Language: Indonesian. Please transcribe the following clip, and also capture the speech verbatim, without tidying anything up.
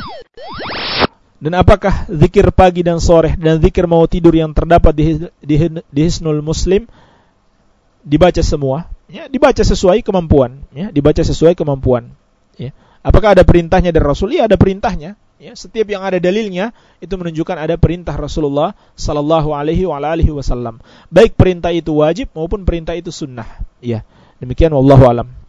Dan apakah zikir pagi dan sore dan zikir mau tidur yang terdapat di, di, di Hisnul Muslim dibaca semua? Ya, dibaca sesuai kemampuan. Ya, dibaca sesuai kemampuan. Ya. Apakah ada perintahnya dari Rasul? Ya, ada perintahnya. Ya, setiap yang ada dalilnya itu menunjukkan ada perintah Rasulullah sallallahu alaihi wa alihi wasallam. Baik perintah itu wajib maupun perintah itu sunnah. Ya, demikian wallahu alam.